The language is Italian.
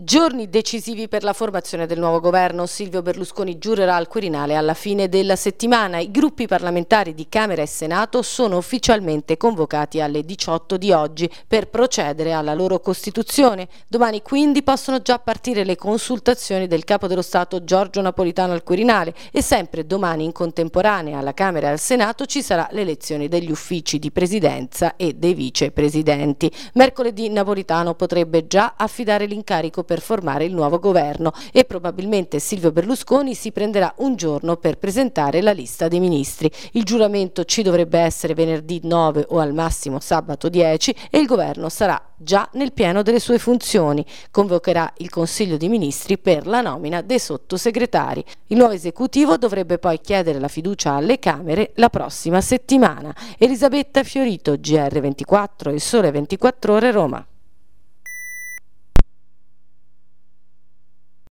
Giorni decisivi per la formazione del nuovo governo. Silvio Berlusconi giurerà al Quirinale alla fine della settimana. I gruppi parlamentari di Camera e Senato sono ufficialmente convocati alle 18 di oggi per procedere alla loro costituzione. Domani quindi possono già partire le consultazioni del Capo dello Stato Giorgio Napolitano al Quirinale e sempre domani in contemporanea alla Camera e al Senato ci sarà l'elezione degli uffici di presidenza e dei vicepresidenti. Mercoledì Napolitano potrebbe già affidare l'incarico per formare il nuovo governo e probabilmente Silvio Berlusconi si prenderà un giorno per presentare la lista dei ministri. Il giuramento ci dovrebbe essere venerdì 9 o al massimo sabato 10 e il governo sarà già nel pieno delle sue funzioni. Convocherà il Consiglio dei Ministri per la nomina dei sottosegretari. Il nuovo esecutivo dovrebbe poi chiedere la fiducia alle Camere la prossima settimana. Elisabetta Fiorito, GR24, Il Sole 24 Ore, Roma.